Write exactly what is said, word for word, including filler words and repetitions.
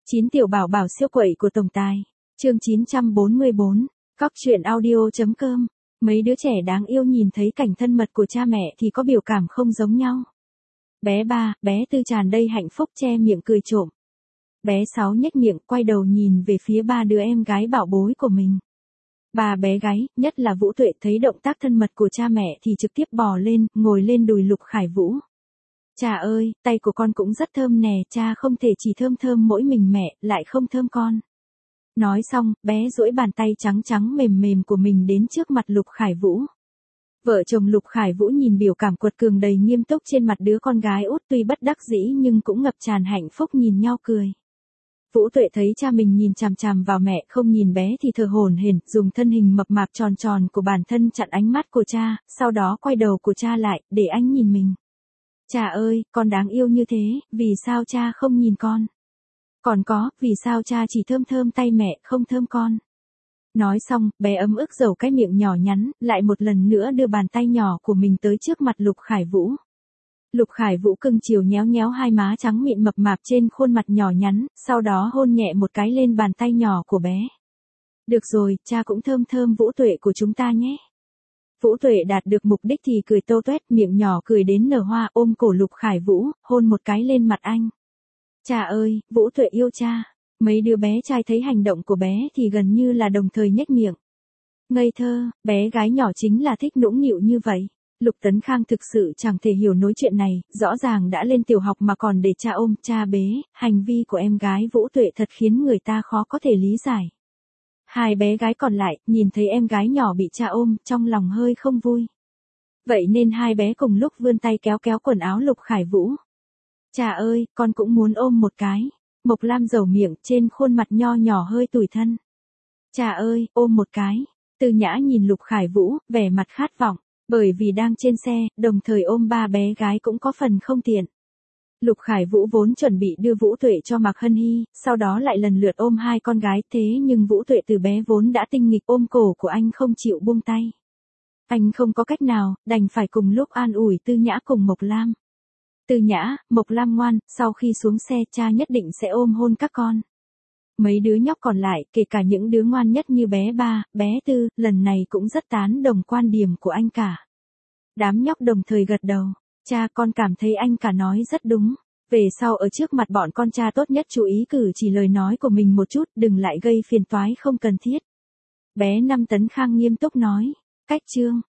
chín tiểu bảo bảo siêu quậy của tổng tài. Chương chín trăm bốn mươi bốn. Cóc truyện audio.com. Mấy đứa trẻ đáng yêu nhìn thấy cảnh thân mật của cha mẹ thì có biểu cảm không giống nhau. Bé ba, bé tư tràn đầy hạnh phúc che miệng cười trộm. Bé sáu nhếch miệng quay đầu nhìn về phía ba đứa em gái bảo bối của mình. Ba bé gái, nhất là Vũ Tuệ thấy động tác thân mật của cha mẹ thì trực tiếp bò lên, ngồi lên đùi Lục Khải Vũ. Cha ơi, tay của con cũng rất thơm nè, cha không thể chỉ thơm thơm mỗi mình mẹ, lại không thơm con. Nói xong, bé duỗi bàn tay trắng trắng mềm mềm của mình đến trước mặt Lục Khải Vũ. Vợ chồng Lục Khải Vũ nhìn biểu cảm quật cường đầy nghiêm túc trên mặt đứa con gái út tuy bất đắc dĩ nhưng cũng ngập tràn hạnh phúc nhìn nhau cười. Vũ Tuệ thấy cha mình nhìn chằm chằm vào mẹ không nhìn bé thì thở hổn hển, dùng thân hình mập mạp tròn tròn của bản thân chặn ánh mắt của cha, sau đó quay đầu của cha lại, để anh nhìn mình. Cha ơi, con đáng yêu như thế, vì sao cha không nhìn con? Còn có, vì sao cha chỉ thơm thơm tay mẹ, không thơm con? Nói xong, bé ấm ức dầu cái miệng nhỏ nhắn, lại một lần nữa đưa bàn tay nhỏ của mình tới trước mặt Lục Khải Vũ. Lục Khải Vũ cưng chiều nhéo nhéo hai má trắng mịn mập mạp trên khuôn mặt nhỏ nhắn, sau đó hôn nhẹ một cái lên bàn tay nhỏ của bé. Được rồi, cha cũng thơm thơm Vũ Tuệ của chúng ta nhé. Vũ Tuệ đạt được mục đích thì cười tô toét, miệng nhỏ cười đến nở hoa, ôm cổ Lục Khải Vũ, hôn một cái lên mặt anh. Cha ơi, Vũ Tuệ yêu cha. Mấy đứa bé trai thấy hành động của bé thì gần như là đồng thời nhếch miệng. Ngây thơ, bé gái nhỏ chính là thích nũng nịu như vậy. Lục Tấn Khang thực sự chẳng thể hiểu nổi chuyện này, rõ ràng đã lên tiểu học mà còn để cha ôm, cha bế, hành vi của em gái Vũ Tuệ thật khiến người ta khó có thể lý giải. Hai bé gái còn lại, nhìn thấy em gái nhỏ bị cha ôm, trong lòng hơi không vui. Vậy nên hai bé cùng lúc vươn tay kéo kéo quần áo Lục Khải Vũ. Cha ơi, con cũng muốn ôm một cái. Mộc Lam dầu miệng, trên khuôn mặt nho nhỏ hơi tủi thân. Cha ơi, ôm một cái. Tư Nhã nhìn Lục Khải Vũ, vẻ mặt khát vọng. Bởi vì đang trên xe, đồng thời ôm ba bé gái cũng có phần không tiện. Lục Khải Vũ vốn chuẩn bị đưa Vũ Tuệ cho Mạc Hân Hy, sau đó lại lần lượt ôm hai con gái, thế nhưng Vũ Tuệ từ bé vốn đã tinh nghịch, ôm cổ của anh không chịu buông tay. Anh không có cách nào, đành phải cùng lúc an ủi Tư Nhã cùng Mộc Lam. Tư Nhã, Mộc Lam ngoan, sau khi xuống xe cha nhất định sẽ ôm hôn các con. Mấy đứa nhóc còn lại, kể cả những đứa ngoan nhất như bé ba, bé tư, lần này cũng rất tán đồng quan điểm của anh cả. Đám nhóc đồng thời gật đầu. Cha, con cảm thấy anh cả nói rất đúng. Về sau ở trước mặt bọn con cha tốt nhất chú ý cử chỉ lời nói của mình một chút, đừng lại gây phiền toái không cần thiết. Bé năm Tấn Khang nghiêm túc nói. Cách chương.